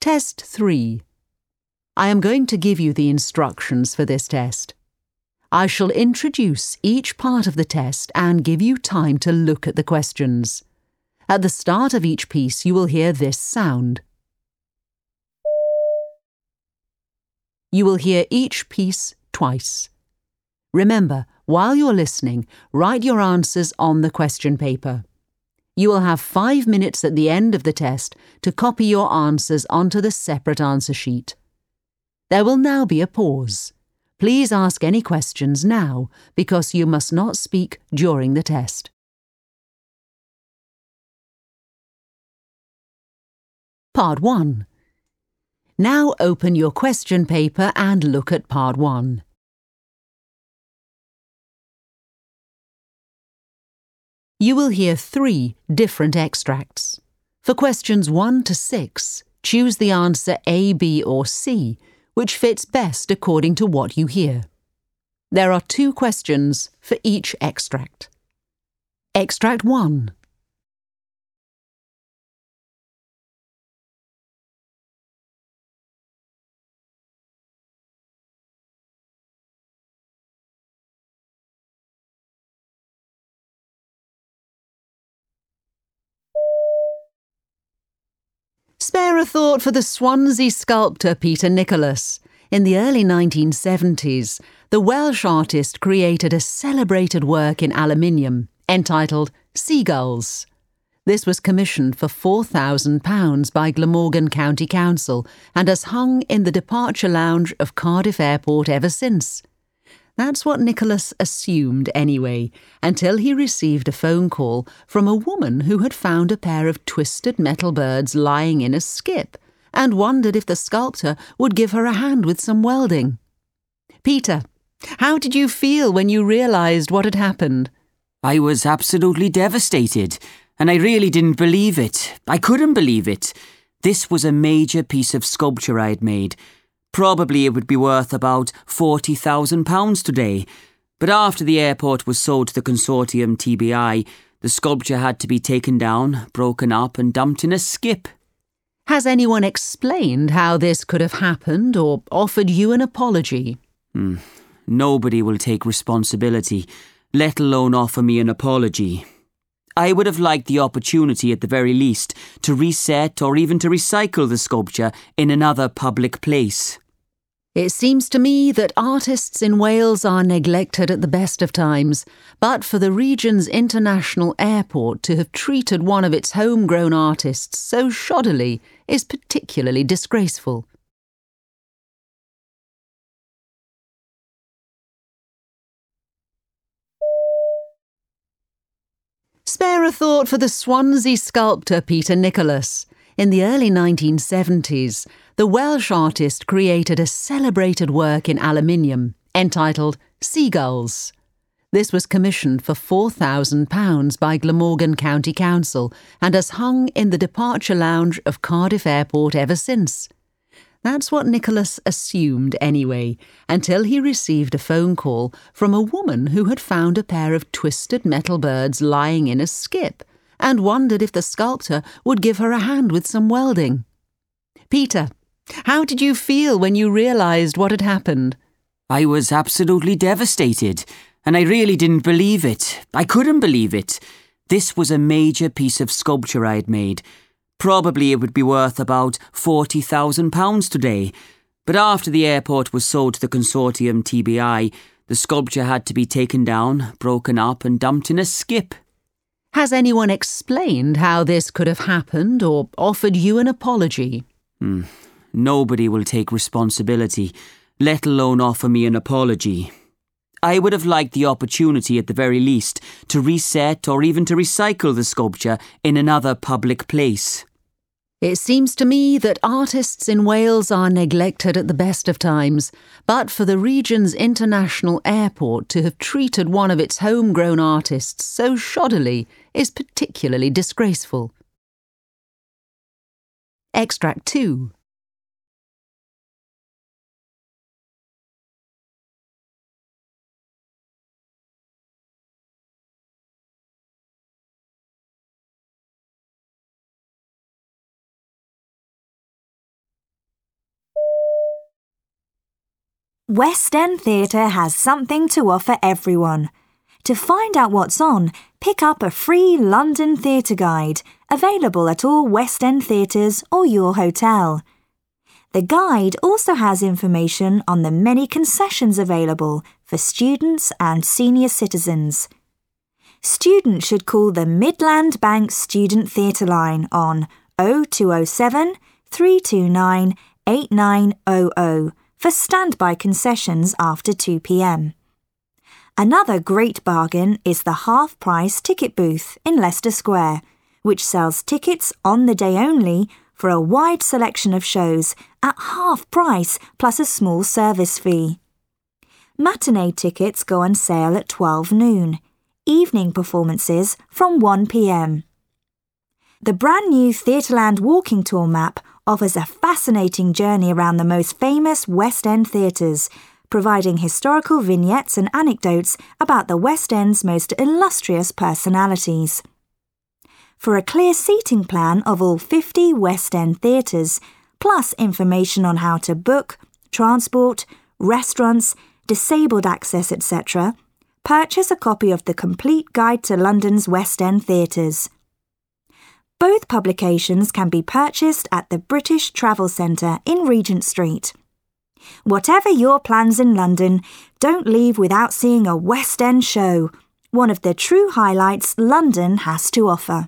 Test 3. I am going to give you the instructions for this test. I shall introduce each part of the test and give you time to look at the questions. At the start of each piece, you will hear this sound. You will hear each piece twice. Remember, while you're listening, write your answers on the question paper. You will have 5 minutes at the end of the test to copy your answers onto the separate answer sheet. There will now be a pause. Please ask any questions now, because you must not speak during the test. Part 1. Now open your question paper and look at Part 1. You will hear 3 different extracts. For questions 1 to 6, choose the answer A, B or C, which fits best according to what you hear. There are 2 questions for each extract. Extract 1. Spare a thought for the Swansea sculptor Peter Nicholas. In the early 1970s, the Welsh artist created a celebrated work in aluminium entitled Seagulls. This was commissioned for £4,000 by Glamorgan County Council and has hung in the departure lounge of Cardiff Airport ever since. That's what Nicholas assumed anyway, until he received a phone call from a woman who had found a pair of twisted metal birds lying in a skip and wondered if the sculptor would give her a hand with some welding. Peter, how did you feel when you realised what had happened? I was absolutely devastated, and I really didn't believe it. I couldn't believe it. This was a major piece of sculpture I had made. Probably it would be worth about £40,000 today. But after the airport was sold to the consortium TBI, the sculpture had to be taken down, broken up and dumped in a skip. Has anyone explained how this could have happened or offered you an apology? Nobody will take responsibility, let alone offer me an apology. I would have liked the opportunity at the very least to reset or even to recycle the sculpture in another public place. It seems to me that artists in Wales are neglected at the best of times, but for the region's international airport to have treated one of its homegrown artists so shoddily is particularly disgraceful. Spare a thought for the Swansea sculptor Peter Nicholas. In the early 1970s, the Welsh artist created a celebrated work in aluminium entitled Seagulls. This was commissioned for £4,000 by Glamorgan County Council and has hung in the departure lounge of Cardiff Airport ever since. That's what Nicholas assumed anyway, until he received a phone call from a woman who had found a pair of twisted metal birds lying in a skip and wondered if the sculptor would give her a hand with some welding. Peter, how did you feel when you realised what had happened? I was absolutely devastated, and I really didn't believe it. I couldn't believe it. This was a major piece of sculpture I had made. Probably it would be worth about £40,000 today. But after the airport was sold to the consortium TBI, the sculpture had to be taken down, broken up and dumped in a skip. Has anyone explained how this could have happened or offered you an apology? Nobody will take responsibility, let alone offer me an apology. I would have liked the opportunity at the very least to reset or even to recycle the sculpture in another public place. It seems to me that artists in Wales are neglected at the best of times, but for the region's international airport to have treated one of its homegrown artists so shoddily is particularly disgraceful. Extract 2. West End Theatre has something to offer everyone. To find out what's on, pick up a free London Theatre Guide, available at all West End theatres or your hotel. The guide also has information on the many concessions available for students and senior citizens. Students should call the Midland Bank Student Theatre line on 0207 329 8900 for standby concessions after 2 p.m. Another great bargain is the half-price ticket booth in Leicester Square, which sells tickets on the day only for a wide selection of shows at half price plus a small service fee. Matinee tickets go on sale at 12 noon, evening performances from 1 p.m. The brand new Theatreland walking tour map offers a fascinating journey around the most famous West End theatres, providing historical vignettes and anecdotes about the West End's most illustrious personalities. For a clear seating plan of all 50 West End theatres, plus information on how to book, transport, restaurants, disabled access, etc., purchase a copy of the Complete Guide to London's West End Theatres. Both publications can be purchased at the British Travel Centre in Regent Street. Whatever your plans in London, don't leave without seeing a West End show, one of the true highlights London has to offer.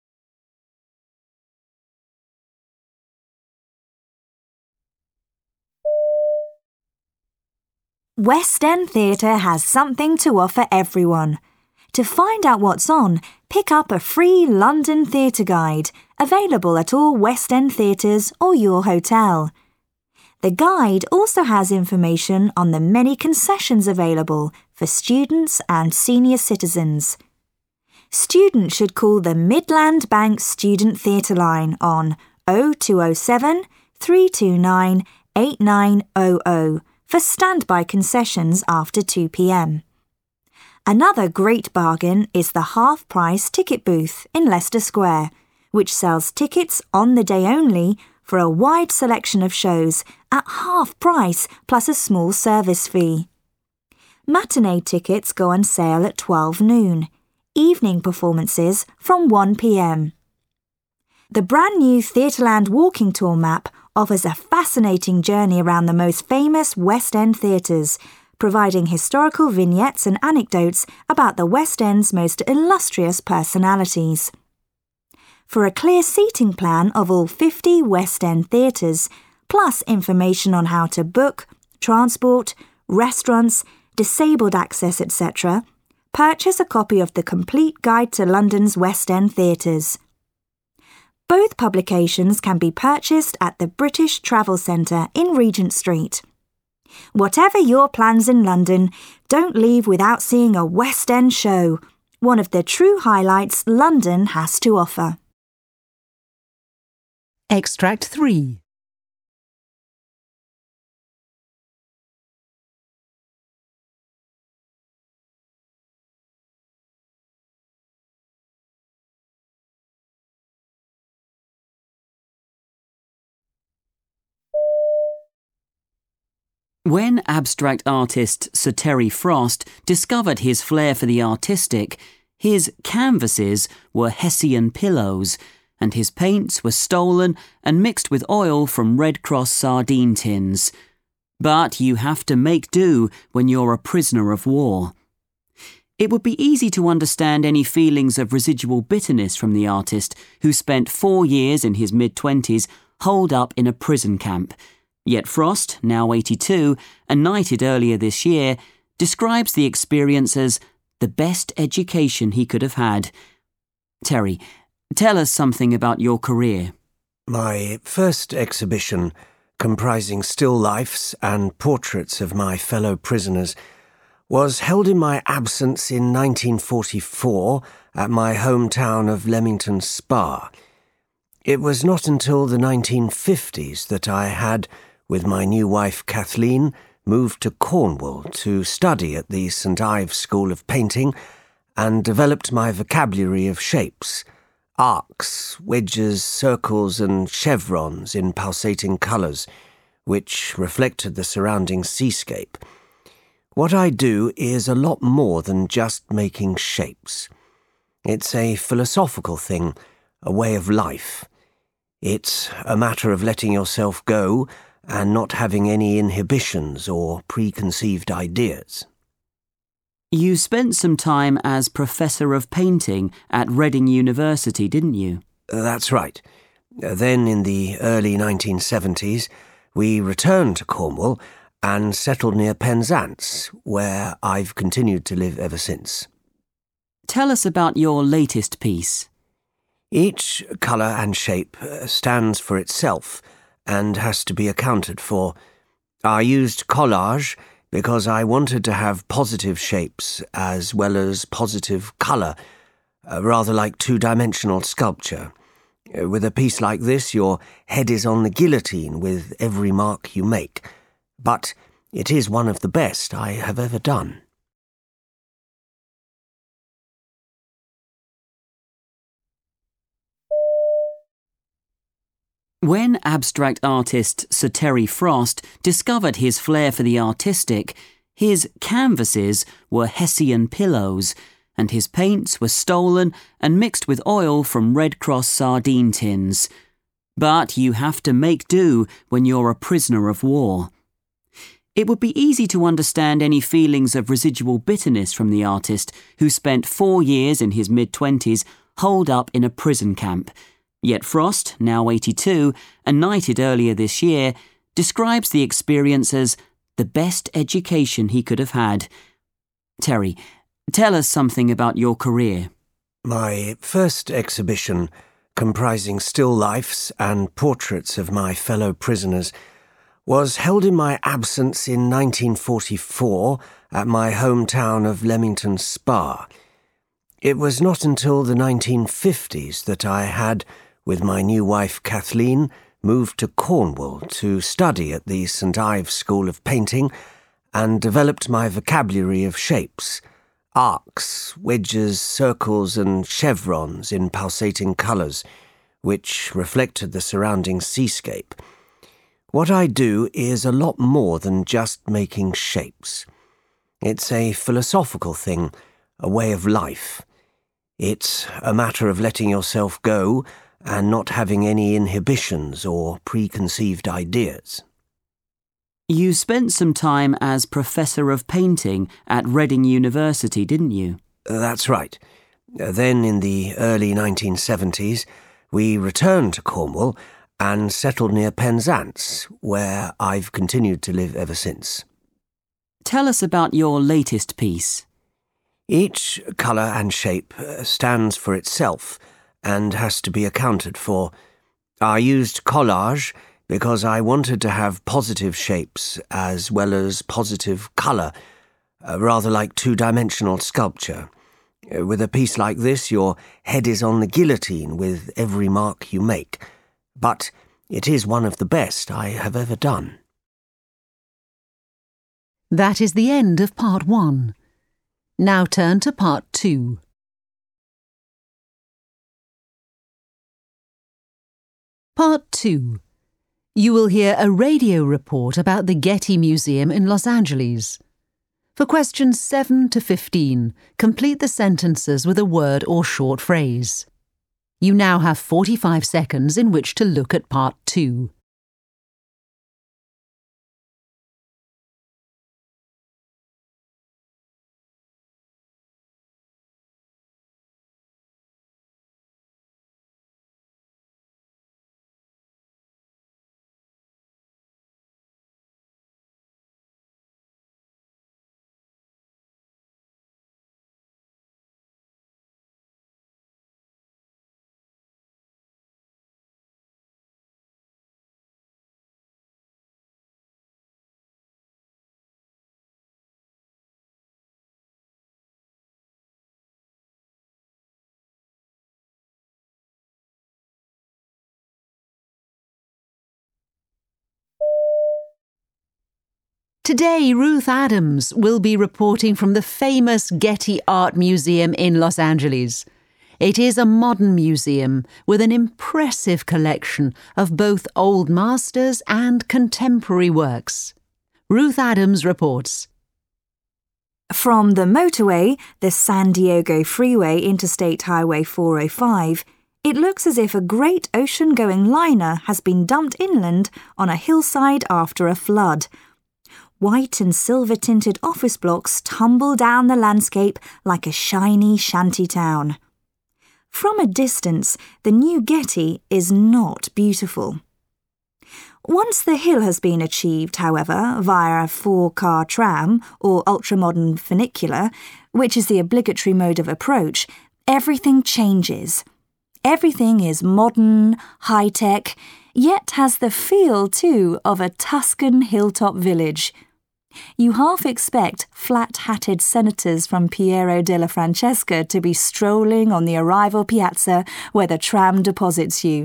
West End Theatre has something to offer everyone. To find out what's on, pick up a free London Theatre Guide, available at all West End theatres or your hotel. The guide also has information on the many concessions available for students and senior citizens. Students should call the Midland Bank Student Theatre line on 0207 329 8900 for standby concessions after 2 p.m. Another great bargain is the half-price ticket booth in Leicester Square, which sells tickets on the day only for a wide selection of shows at half price plus a small service fee. Matinee tickets go on sale at 12 noon, evening performances from 1 p.m. The brand new Theatreland walking tour map offers a fascinating journey around the most famous West End theatres, providing historical vignettes and anecdotes about the West End's most illustrious personalities. For a clear seating plan of all 50 West End theatres, plus information on how to book, transport, restaurants, disabled access, etc., purchase a copy of the Complete Guide to London's West End Theatres. Both publications can be purchased at the British Travel Centre in Regent Street. Whatever your plans in London, don't leave without seeing a West End show, one of the true highlights London has to offer. Extract 3. When abstract artist Sir Terry Frost discovered his flair for the artistic, his canvases were Hessian pillows, and his paints were stolen and mixed with oil from Red Cross sardine tins. But you have to make do when you're a prisoner of war. It would be easy to understand any feelings of residual bitterness from the artist who spent 4 years in his mid-20s holed up in a prison camp. Yet Frost, now 82, and knighted earlier this year, describes the experience as the best education he could have had. Terry, tell us something about your career. My first exhibition, comprising still lifes and portraits of my fellow prisoners, was held in my absence in 1944 at my hometown of Leamington Spa. It was not until the 1950s that I had, with my new wife Kathleen, moved to Cornwall to study at the St Ives School of Painting and developed my vocabulary of shapes, arcs, wedges, circles and chevrons in pulsating colours, which reflected the surrounding seascape. What I do is a lot more than just making shapes. It's a philosophical thing, a way of life. It's a matter of letting yourself go and not having any inhibitions or preconceived ideas. You spent some time as Professor of Painting at Reading University, didn't you? That's right. Then, in the early 1970s, we returned to Cornwall and settled near Penzance, where I've continued to live ever since. Tell us about your latest piece. Each colour and shape stands for itself and has to be accounted for. I used collage because I wanted to have positive shapes as well as positive colour, rather like two-dimensional sculpture. With a piece like this, your head is on the guillotine with every mark you make. But it is one of the best I have ever done. When abstract artist Sir Terry Frost discovered his flair for the artistic, his canvases were Hessian pillows, and his paints were stolen and mixed with oil from Red Cross sardine tins. But you have to make do when you're a prisoner of war. It would be easy to understand any feelings of residual bitterness from the artist who spent 4 years in his mid-20s holed up in a prison camp. Yet Frost, now 82, and knighted earlier this year, describes the experience as the best education he could have had. Terry, tell us something about your career. My first exhibition, comprising still lifes and portraits of my fellow prisoners, was held in my absence in 1944 at my hometown of Leamington Spa. It was not until the 1950s that I had, with my new wife Kathleen, moved to Cornwall to study at the St Ives School of Painting and developed my vocabulary of shapes, arcs, wedges, circles and chevrons in pulsating colours, which reflected the surrounding seascape. What I do is a lot more than just making shapes. It's a philosophical thing, a way of life. It's a matter of letting yourself go and not having any inhibitions or preconceived ideas. You spent some time as Professor of Painting at Reading University, didn't you? That's right. Then, in the early 1970s, we returned to Cornwall and settled near Penzance, where I've continued to live ever since. Tell us about your latest piece. Each colour and shape stands for itself and has to be accounted for. I used collage because I wanted to have positive shapes as well as positive colour, rather like two-dimensional sculpture. With a piece like this, your head is on the guillotine with every mark you make. But it is one of the best I have ever done. That is the end of part 1. Now turn to part 2. Part 2. You will hear a radio report about the Getty Museum in Los Angeles. For questions 7 to 15, complete the sentences with a word or short phrase. You now have 45 seconds in which to look at part 2. Today, Ruth Adams will be reporting from the famous Getty Art Museum in Los Angeles. It is a modern museum with an impressive collection of both old masters and contemporary works. Ruth Adams reports. From the motorway, the San Diego Freeway Interstate Highway 405, it looks as if a great ocean-going liner has been dumped inland on a hillside after a flood. White and silver-tinted office blocks tumble down the landscape like a shiny shantytown. From a distance, the New Getty is not beautiful. Once the hill has been achieved, however, via a 4-car tram or ultramodern funicular, which is the obligatory mode of approach, everything changes. Everything is modern, high-tech, yet has the feel, too, of a Tuscan hilltop village. You half expect flat-hatted senators from Piero della Francesca to be strolling on the arrival piazza where the tram deposits you.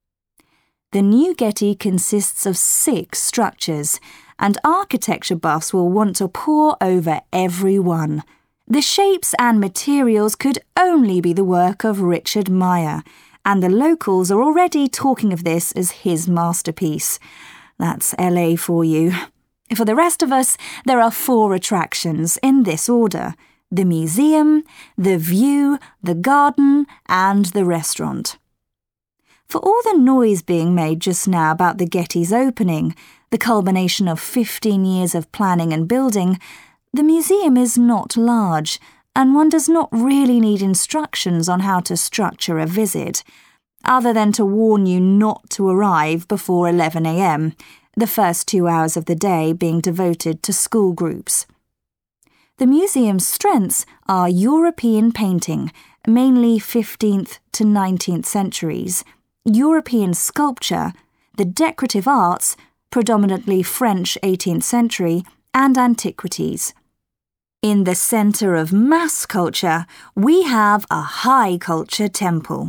The New Getty consists of 6 structures, and architecture buffs will want to pore over every one. The shapes and materials could only be the work of Richard Meyer, and the locals are already talking of this as his masterpiece. That's LA for you. For the rest of us, there are 4 attractions in this order: the museum, the view, the garden, and the restaurant. For all the noise being made just now about the Getty's opening, the culmination of 15 years of planning and building, the museum is not large, and one does not really need instructions on how to structure a visit, other than to warn you not to arrive before 11 a.m., the first 2 hours of the day being devoted to school groups. The museum's strengths are European painting, mainly 15th to 19th centuries, European sculpture, the decorative arts, predominantly French 18th century, and antiquities. In the centre of mass culture, we have a high culture temple.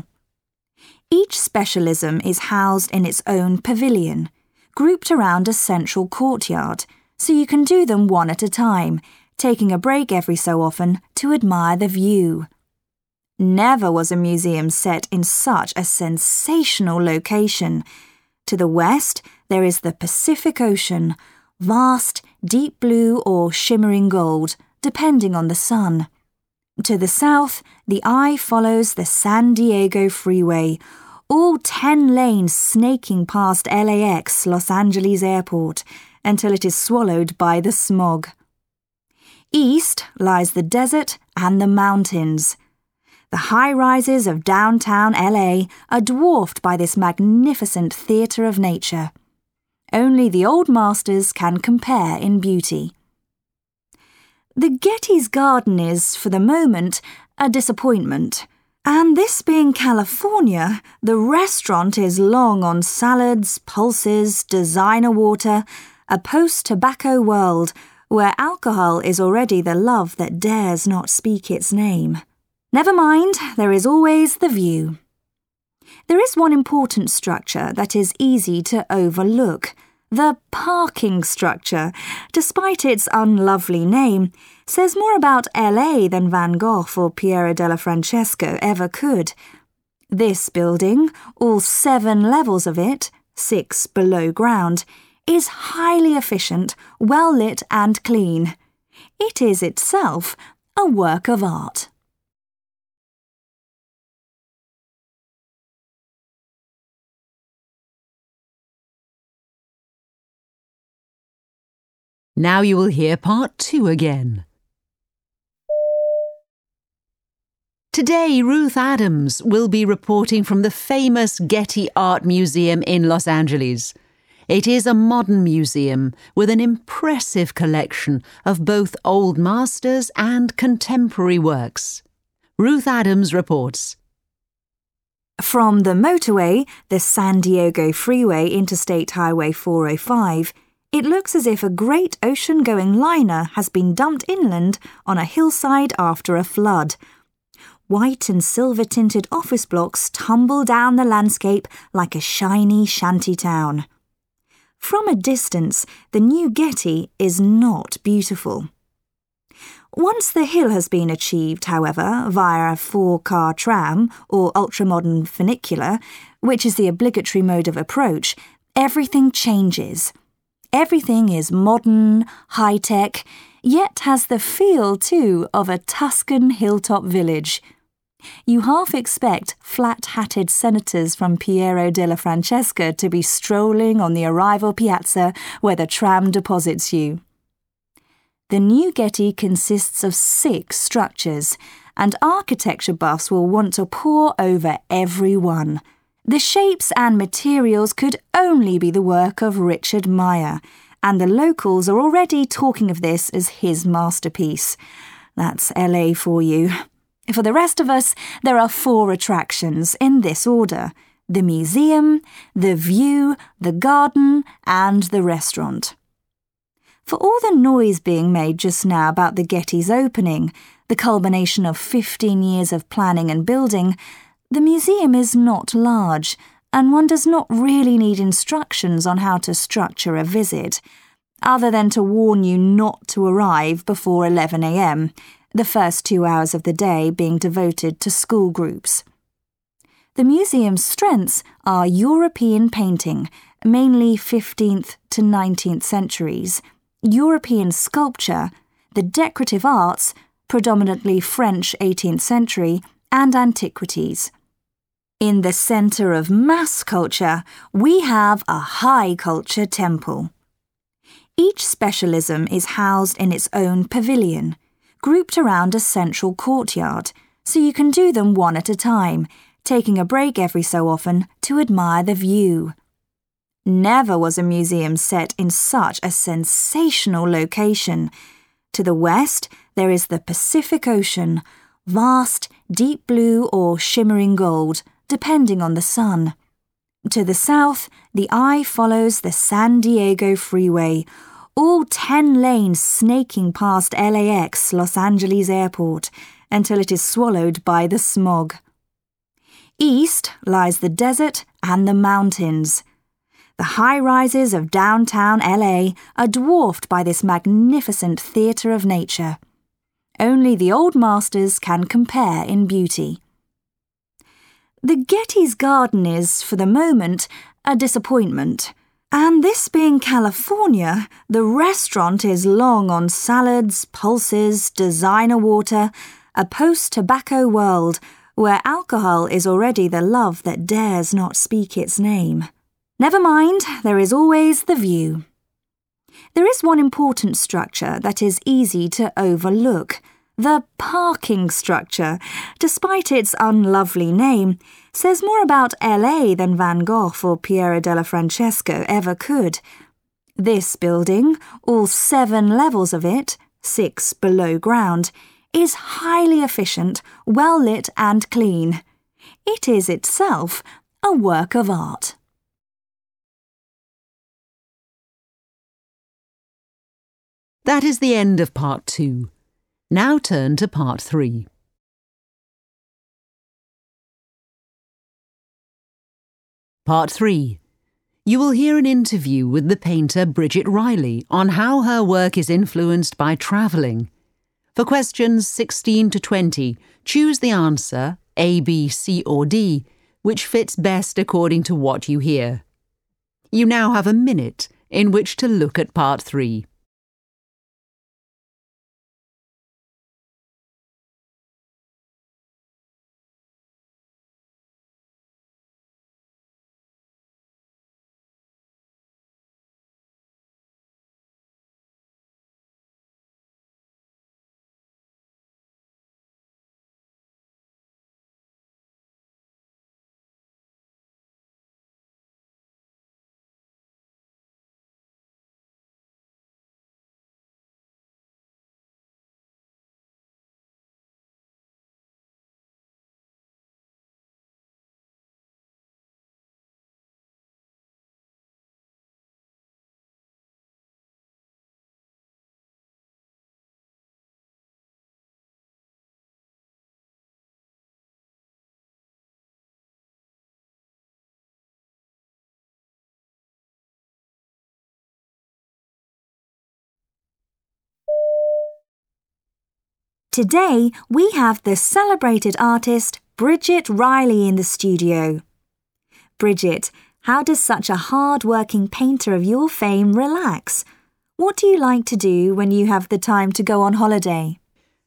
Each specialism is housed in its own pavilion, grouped around a central courtyard, so you can do them one at a time, taking a break every so often to admire the view. Never was a museum set in such a sensational location. To the west, there is the Pacific Ocean, vast, deep blue or shimmering gold, depending on the sun. To the south, the eye follows the San Diego Freeway, all 10 lanes snaking past LAX, Los Angeles Airport, until it is swallowed by the smog. East lies the desert and the mountains. The high-rises of downtown LA are dwarfed by this magnificent theatre of nature. Only the old masters can compare in beauty. The Getty's garden is, for the moment, a disappointment. And this being California, the restaurant is long on salads, pulses, designer water, a post-tobacco world where alcohol is already the love that dares not speak its name. Never mind, there is always the view. There is one important structure that is easy to overlook. The parking structure, despite its unlovely name, says more about LA than Van Gogh or Piero della Francesca ever could. This building, all 7 levels of it, 6 below ground, is highly efficient, well-lit and clean. It is itself a work of art. Now you will hear part 2 again. Today, Ruth Adams will be reporting from the famous Getty Art Museum in Los Angeles. It is a modern museum with an impressive collection of both old masters and contemporary works. Ruth Adams reports. From the motorway, the San Diego Freeway Interstate Highway 405, it looks as if a great ocean-going liner has been dumped inland on a hillside after a flood. White and silver-tinted office blocks tumble down the landscape like a shiny shantytown. From a distance, the New Getty is not beautiful. Once the hill has been achieved, however, via a 4-car tram or ultramodern funicular, which is the obligatory mode of approach, everything changes. Everything is modern, high-tech, yet has the feel, too, of a Tuscan hilltop village. You half expect flat-hatted senators from Piero della Francesca to be strolling on the arrival piazza where the tram deposits you. The new Getty consists of 6 structures, and architecture buffs will want to pore over every one. The shapes and materials could only be the work of Richard Meyer, and the locals are already talking of this as his masterpiece. That's LA for you. For the rest of us, there are 4 attractions in this order: the museum, the view, the garden, and the restaurant. For all the noise being made just now about the Getty's opening, the culmination of 15 years of planning and building, the museum is not large, and one does not really need instructions on how to structure a visit, other than to warn you not to arrive before 11 a.m., the first 2 hours of the day being devoted to school groups. The museum's strengths are European painting, mainly 15th to 19th centuries, European sculpture, the decorative arts, predominantly French 18th century, and antiquities. In the centre of mass culture, we have a high culture temple. Each specialism is housed in its own pavilion, grouped around a central courtyard, so you can do them one at a time, taking a break every so often to admire the view. Never was a museum set in such a sensational location. To the west, there is the Pacific Ocean, vast, deep blue or shimmering gold, depending on the sun. To the south, the eye follows the San Diego Freeway, all 10 lanes snaking past LAX, Los Angeles Airport, until it is swallowed by the smog. East lies the desert and the mountains. The high-rises of downtown LA are dwarfed by this magnificent theatre of nature. Only the old masters can compare in beauty. The Getty's garden is, for the moment, a disappointment. And this being California, the restaurant is long on salads, pulses, designer water, a post-tobacco world where alcohol is already the love that dares not speak its name. Never mind, there is always the view. There is one important structure that is easy to overlook. The parking structure, despite its unlovely name, says more about LA than Van Gogh or Piero della Francesca ever could. This building, all 7 levels of it, 6 below ground, is highly efficient, well lit and clean. It is itself a work of art. That is the end of part 2. Now turn to part 3. Part 3. You will hear an interview with the painter Bridget Riley on how her work is influenced by travelling. For questions 16 to 20, choose the answer A, B, C or D, which fits best according to what you hear. You now have a minute in which to look at part 3. Today, we have the celebrated artist Bridget Riley in the studio. Bridget, how does such a hard-working painter of your fame relax? What do you like to do when you have the time to go on holiday?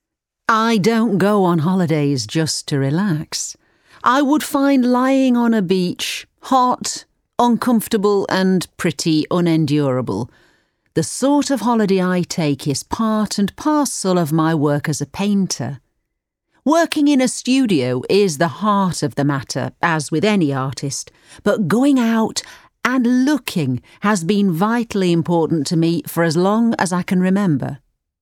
I don't go on holidays just to relax. I would find lying on a beach hot, uncomfortable and pretty unendurable. The sort of holiday I take is part and parcel of my work as a painter. Working in a studio is the heart of the matter, as with any artist, but going out and looking has been vitally important to me for as long as I can remember.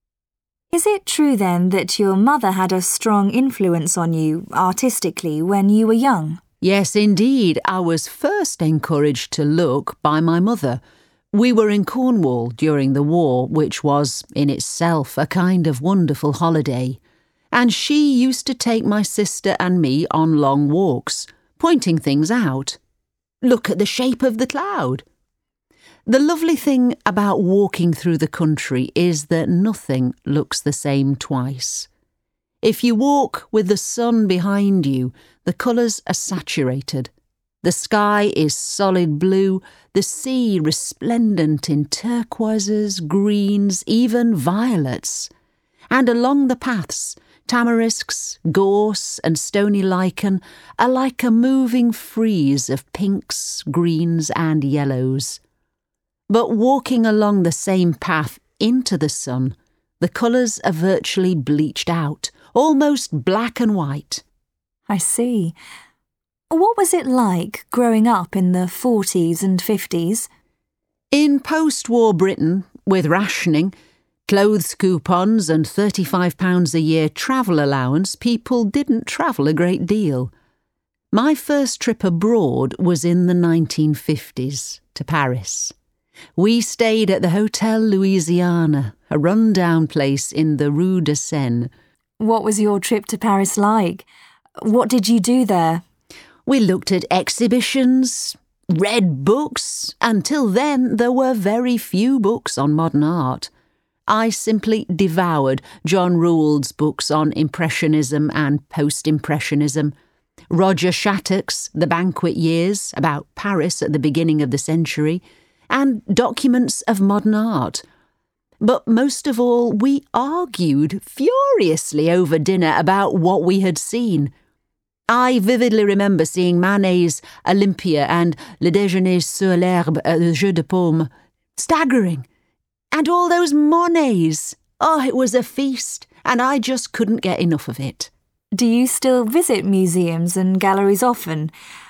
Is it true then that your mother had a strong influence on you artistically when you were young? Yes, indeed. I was first encouraged to look by my mother. We were in Cornwall during the war, which was, in itself, a kind of wonderful holiday. And she used to take my sister and me on long walks, pointing things out. Look at the shape of the cloud. The lovely thing about walking through the country is that nothing looks the same twice. If you walk with the sun behind you, the colours are saturated. The sky is solid blue, the sea resplendent in turquoises, greens, even violets. And along the paths, tamarisks, gorse and stony lichen are like a moving frieze of pinks, greens and yellows. But walking along the same path into the sun, the colours are virtually bleached out, almost black and white. I see. What was it like growing up in the 40s and 50s? In post-war Britain, with rationing, clothes coupons and £35 a year travel allowance, people didn't travel a great deal. My first trip abroad was in the 1950s, to Paris. We stayed at the Hotel Louisiana, a run-down place in the Rue de Seine. What was your trip to Paris like? What did you do there? We looked at exhibitions, read books. Until then, there were very few books on modern art. I simply devoured John Rould's books on Impressionism and Post-Impressionism, Roger Shattuck's The Banquet Years, about Paris at the beginning of the century, and documents of modern art. But most of all, we argued furiously over dinner about what we had seen. I vividly remember seeing Manet's Olympia and Le Déjeuner sur l'herbe at the Jeu de Paume. Staggering. And all those Monets. Oh, it was a feast, and I just couldn't get enough of it. Do you still visit museums and galleries often?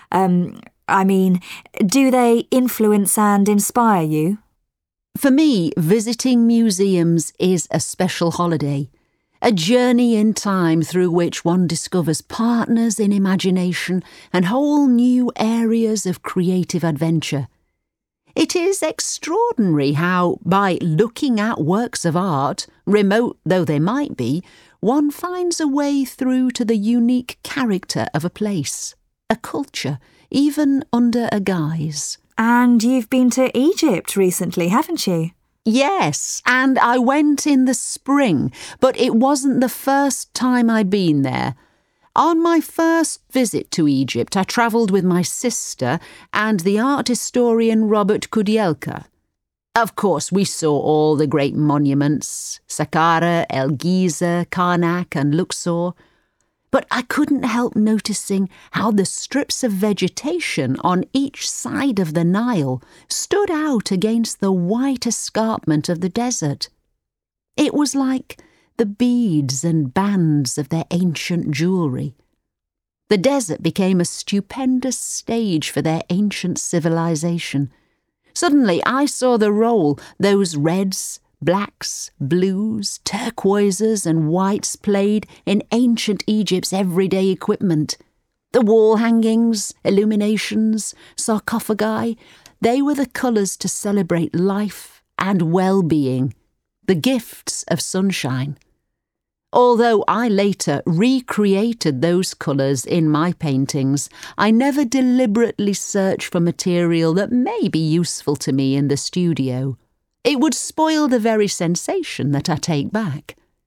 Do they influence and inspire you? For me, visiting museums is a special holiday, a journey in time through which one discovers partners in imagination and whole new areas of creative adventure. It is extraordinary how, by looking at works of art, remote though they might be, one finds a way through to the unique character of a place, a culture, even under a guise. And you've been to Egypt recently, haven't you? Yes, and I went in the spring, but it wasn't the first time I'd been there. On my first visit to Egypt, I travelled with my sister and the art historian Robert Kudielka. Of course, we saw all the great monuments, Saqqara, El Giza, Karnak and Luxor. But I couldn't help noticing how the strips of vegetation on each side of the Nile stood out against the white escarpment of the desert. It was like the beads and bands of their ancient jewellery. The desert became a stupendous stage for their ancient civilization. Suddenly I saw the role those reds, blacks, blues, turquoises and whites played in ancient Egypt's everyday equipment. The wall hangings, illuminations, sarcophagi, they were the colours to celebrate life and well-being, the gifts of sunshine. Although I later recreated those colours in my paintings, I never deliberately searched for material that may be useful to me in the studio. It would spoil the very sensation that I take back.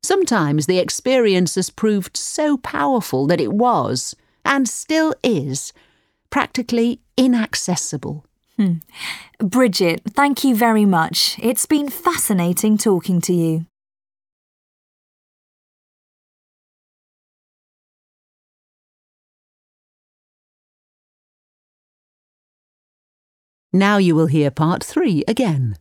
Sometimes the experience has proved so powerful that it was, and still is, practically inaccessible. Bridget, thank you very much. It's been fascinating talking to you. Now you will hear part 3 again.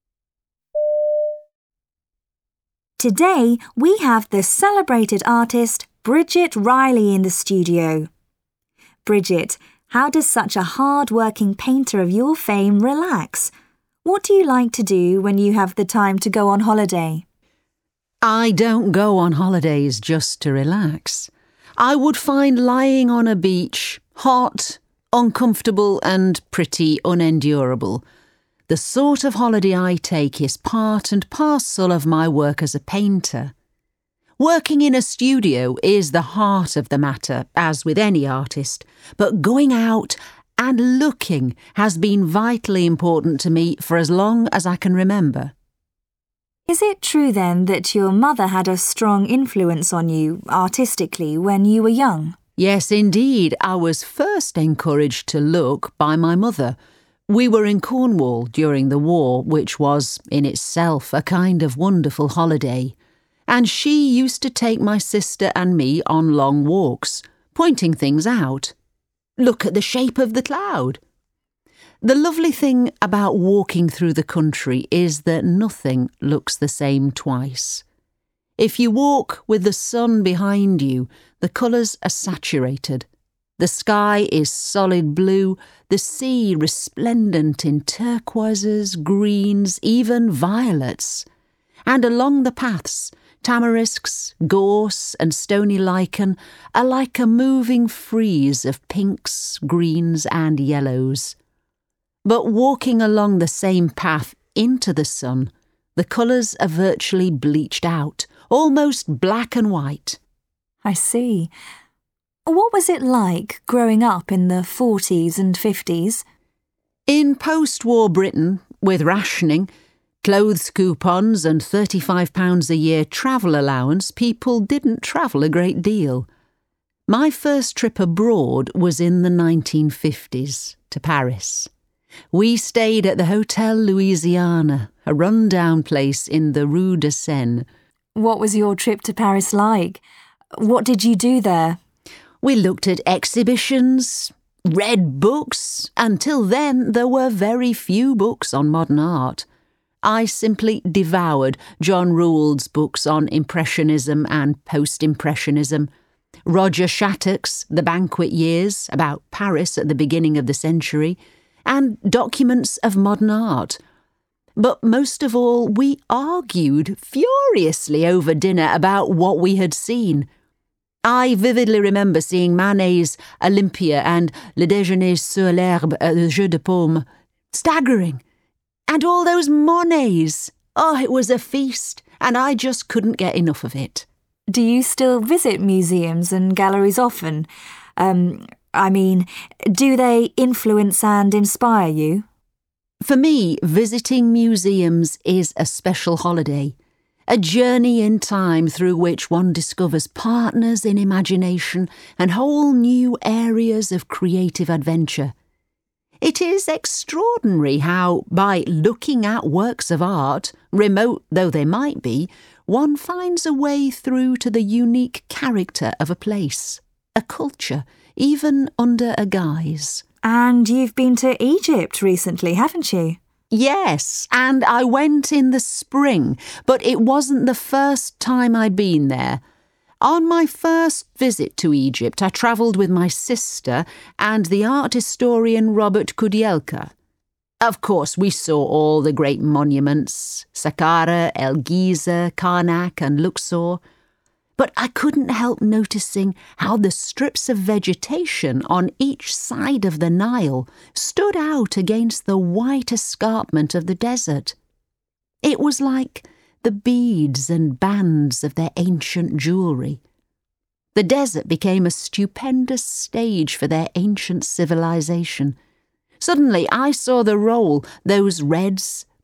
Today, we have the celebrated artist Bridget Riley in the studio. Bridget, how does such a hard-working painter of your fame relax? What do you like to do when you have the time to go on holiday? I don't go on holidays just to relax. I would find lying on a beach hot, uncomfortable and pretty unendurable. The sort of holiday I take is part and parcel of my work as a painter. Working in a studio is the heart of the matter, as with any artist, but going out and looking has been vitally important to me for as long as I can remember. Is it true then that your mother had a strong influence on you artistically when you were young? Yes, indeed. I was first encouraged to look by my mother. We were in Cornwall during the war, which was, in itself, a kind of wonderful holiday. And she used to take my sister and me on long walks, pointing things out. Look at the shape of the cloud. The lovely thing about walking through the country is that nothing looks the same twice. If you walk with the sun behind you, the colours are saturated. The sky is solid blue, the sea resplendent in turquoises, greens, even violets. And along the paths, tamarisks, gorse and stony lichen are like a moving frieze of pinks, greens and yellows. But walking along the same path into the sun, the colours are virtually bleached out, almost black and white. I see. What was it like growing up in the 40s and 50s? In post-war Britain, with rationing, clothes coupons and £35 a year travel allowance, people didn't travel a great deal. My first trip abroad was in the 1950s, to Paris. We stayed at the Hotel Louisiana, a run-down place in the Rue de Seine. What was your trip to Paris like? What did you do there? We looked at exhibitions, read books. Until then, there were very few books on modern art. I simply devoured John Rawls' books on Impressionism and Post-Impressionism, Roger Shattuck's The Banquet Years, about Paris at the beginning of the century, and documents of modern art. But most of all, we argued furiously over dinner about what we had seen. I vividly remember seeing Manet's Olympia and Le Déjeuner sur l'herbe at the Jeu de Paume. Staggering. And all those Monets. Oh, it was a feast, and I just couldn't get enough of it. Do you still visit museums and galleries often? Do they influence and inspire you? For me, visiting museums is a special holiday, a journey in time through which one discovers partners in imagination and whole new areas of creative adventure. It is extraordinary how, by looking at works of art, remote though they might be, one finds a way through to the unique character of a place, a culture, even under a guise. And you've been to Egypt recently, haven't you? Yes, and I went in the spring, but it wasn't the first time I'd been there. On my first visit to Egypt, I travelled with my sister and the art historian Robert Kudielka. Of course, we saw all the great monuments, Saqqara, El Giza, Karnak and Luxor. But I couldn't help noticing how the strips of vegetation on each side of the Nile stood out against the white escarpment of the desert. It was like the beads and bands of their ancient jewellery. The desert became a stupendous stage for their ancient civilization. Suddenly I saw the role those reds,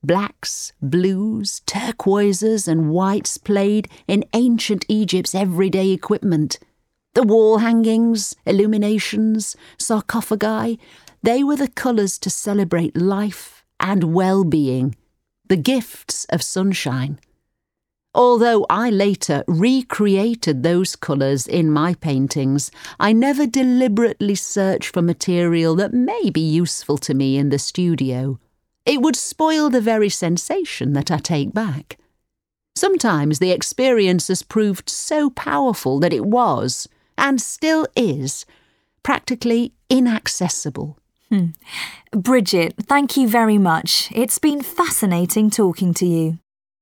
Blacks, blues, turquoises and whites played in ancient Egypt's everyday equipment. The wall hangings, illuminations, sarcophagi, they were the colours to celebrate life and well-being, the gifts of sunshine. Although I later recreated those colours in my paintings, I never deliberately searched for material that may be useful to me in the studio. It would spoil the very sensation that I take back. Sometimes the experience has proved so powerful that it was, and still is, practically inaccessible. Bridget, thank you very much. It's been fascinating talking to you.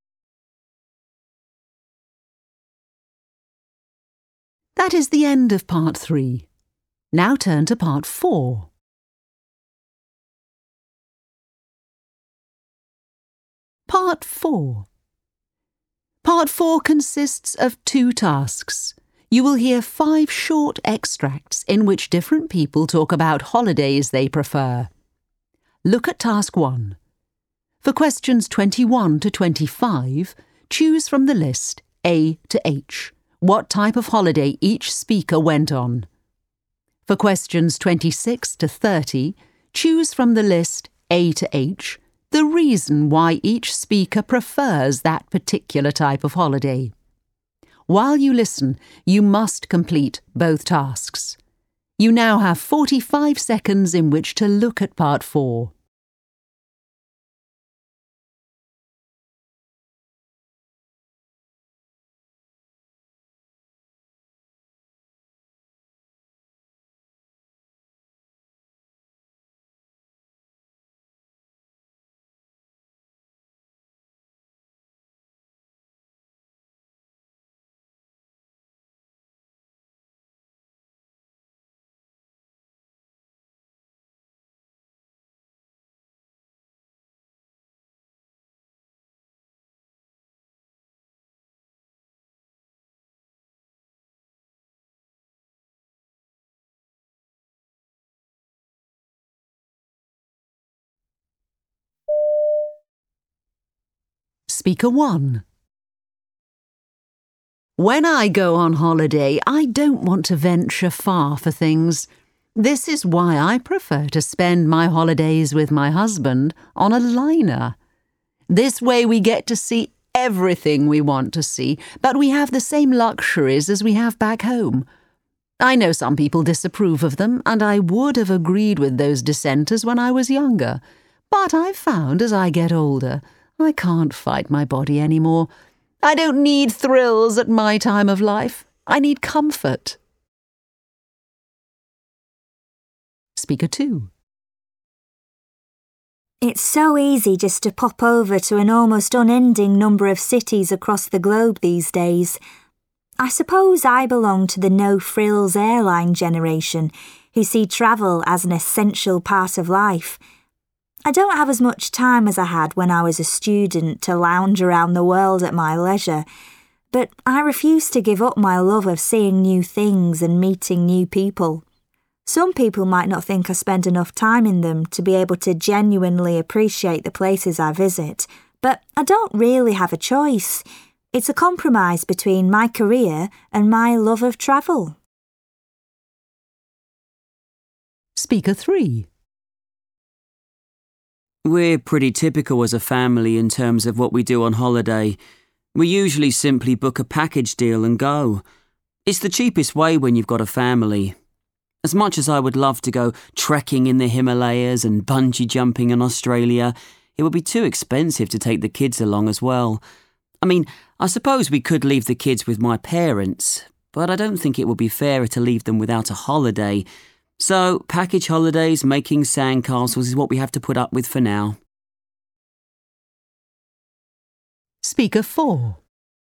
That is the end of part 3. Now turn to part 4. Part 4. Part 4 consists of 2 tasks. You will hear 5 short extracts in which different people talk about holidays they prefer. Look at task 1. For questions 21 to 25, choose from the list A to H what type of holiday each speaker went on. For questions 26 to 30, choose from the list A to H the reason why each speaker prefers that particular type of holiday. While you listen, you must complete both tasks. You now have 45 seconds in which to look at part 4. Speaker 1. When I go on holiday, I don't want to venture far for things. This is why I prefer to spend my holidays with my husband on a liner. This way we get to see everything we want to see, but we have the same luxuries as we have back home. I know some people disapprove of them, and I would have agreed with those dissenters when I was younger. But I've found as I get older, I can't fight my body anymore. I don't need thrills at my time of life. I need comfort. Speaker 2. It's so easy just to pop over to an almost unending number of cities across the globe these days. I suppose I belong to the no-frills airline generation who see travel as an essential part of life. I don't have as much time as I had when I was a student to lounge around the world at my leisure, but I refuse to give up my love of seeing new things and meeting new people. Some people might not think I spend enough time in them to be able to genuinely appreciate the places I visit, but I don't really have a choice. It's a compromise between my career and my love of travel. Speaker 3. We're pretty typical as a family in terms of what we do on holiday. We usually simply book a package deal and go. It's the cheapest way when you've got a family. As much as I would love to go trekking in the Himalayas and bungee jumping in Australia, it would be too expensive to take the kids along as well. I mean, I suppose we could leave the kids with my parents, but I don't think it would be fairer to leave them without a holiday. So, package holidays, making sandcastles is what we have to put up with for now. Speaker 4.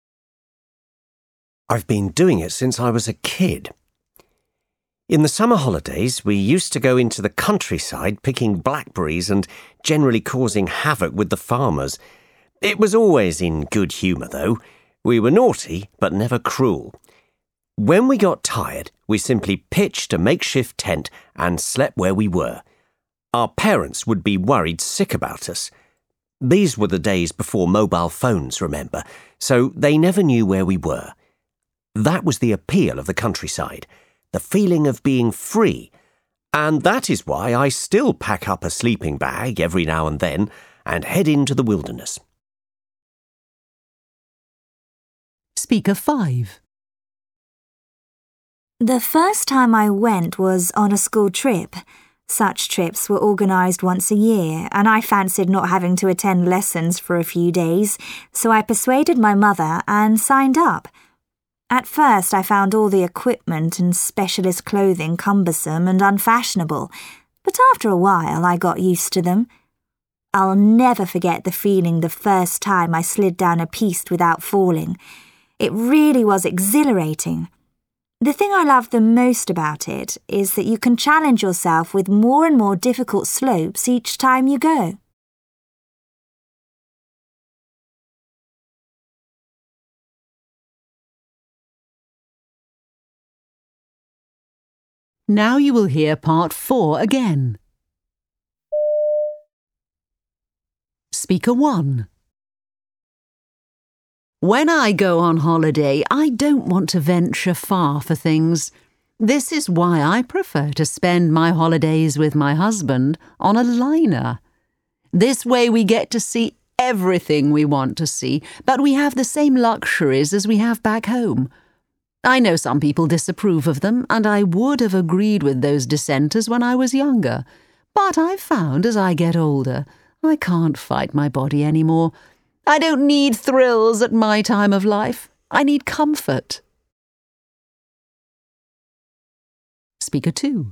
I've been doing it since I was a kid. In the summer holidays, we used to go into the countryside picking blackberries and generally causing havoc with the farmers. It was always in good humour, though. We were naughty, but never cruel. When we got tired, we simply pitched a makeshift tent and slept where we were. Our parents would be worried sick about us. These were the days before mobile phones, remember, so they never knew where we were. That was the appeal of the countryside, the feeling of being free, and that is why I still pack up a sleeping bag every now and then and head into the wilderness. Speaker 5. The first time I went was on a school trip. Such trips were organised once a year, and I fancied not having to attend lessons for a few days, so I persuaded my mother and signed up. At first I found all the equipment and specialist clothing cumbersome and unfashionable, but after a while I got used to them. I'll never forget the feeling the first time I slid down a piste without falling. It really was exhilarating. The thing I love the most about it is that you can challenge yourself with more and more difficult slopes each time you go. Now you will hear part 4 again. Speaker 1. When I go on holiday, I don't want to venture far for things. This is why I prefer to spend my holidays with my husband on a liner. This way we get to see everything we want to see, but we have the same luxuries as we have back home. I know some people disapprove of them, and I would have agreed with those dissenters when I was younger. But I've found as I get older, I can't fight my body anymore. I don't need thrills at my time of life. I need comfort. Speaker 2.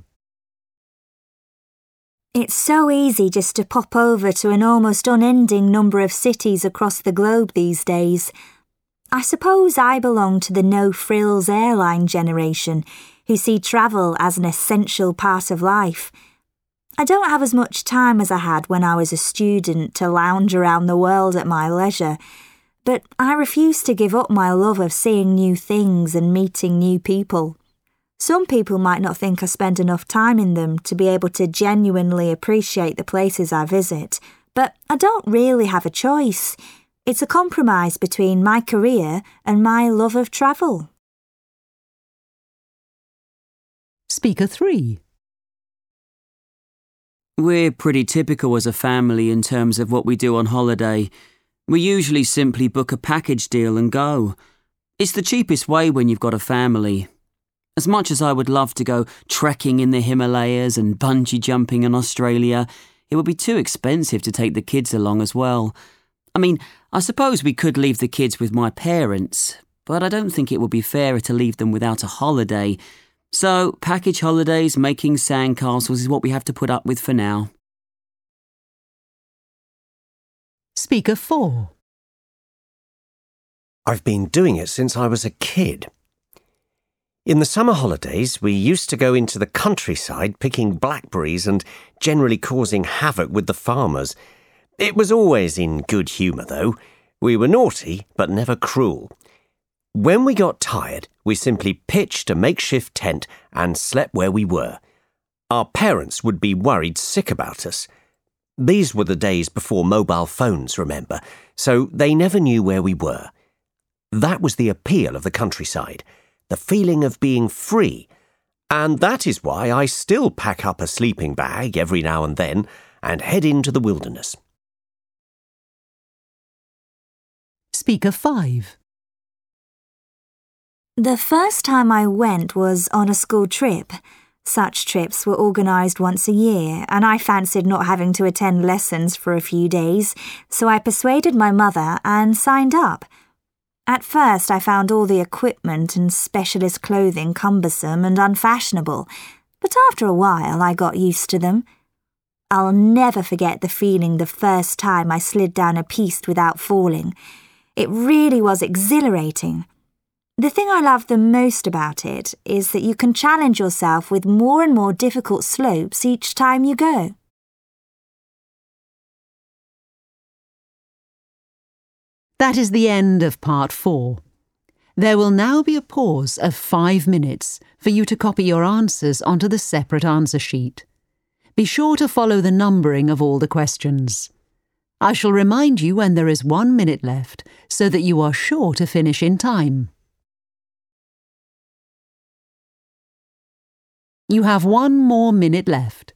It's so easy just to pop over to an almost unending number of cities across the globe these days. I suppose I belong to the no-frills airline generation who see travel as an essential part of life. I don't have as much time as I had when I was a student to lounge around the world at my leisure, but I refuse to give up my love of seeing new things and meeting new people. Some people might not think I spend enough time in them to be able to genuinely appreciate the places I visit, but I don't really have a choice. It's a compromise between my career and my love of travel. Speaker 3. We're pretty typical as a family in terms of what we do on holiday. We usually simply book a package deal and go. It's the cheapest way when you've got a family. As much as I would love to go trekking in the Himalayas and bungee jumping in Australia, it would be too expensive to take the kids along as well. I mean, I suppose we could leave the kids with my parents, but I don't think it would be fairer to leave them without a holiday. So, package holidays, making sandcastles is what we have to put up with for now. Speaker 4. I've been doing it since I was a kid. In the summer holidays, we used to go into the countryside picking blackberries and generally causing havoc with the farmers. It was always in good humour, though. We were naughty, but never cruel. When we got tired, we simply pitched a makeshift tent and slept where we were. Our parents would be worried sick about us. These were the days before mobile phones, remember, so they never knew where we were. That was the appeal of the countryside, the feeling of being free, and that is why I still pack up a sleeping bag every now and then and head into the wilderness. Speaker 5. The first time I went was on a school trip. Such trips were organised once a year, and I fancied not having to attend lessons for a few days, so I persuaded my mother and signed up. At first I found all the equipment and specialist clothing cumbersome and unfashionable, but after a while I got used to them. I'll never forget the feeling the first time I slid down a piste without falling. It really was exhilarating. The thing I love the most about it is that you can challenge yourself with more and more difficult slopes each time you go. That is the end of part 4. There will now be a pause of 5 minutes for you to copy your answers onto the separate answer sheet. Be sure to follow the numbering of all the questions. I shall remind you when there is 1 minute left so that you are sure to finish in time. You have 1 more minute left.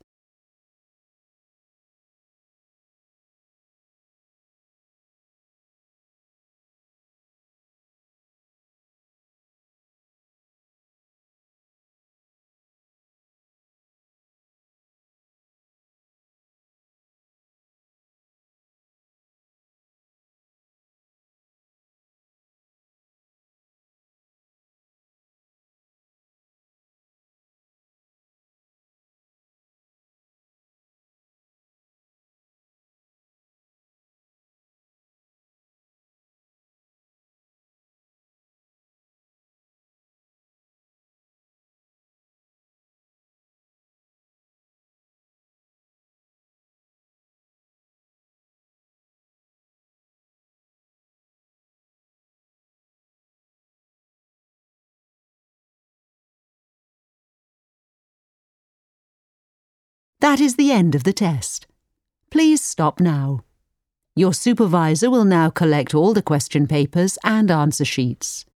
That is the end of the test. Please stop now. Your supervisor will now collect all the question papers and answer sheets.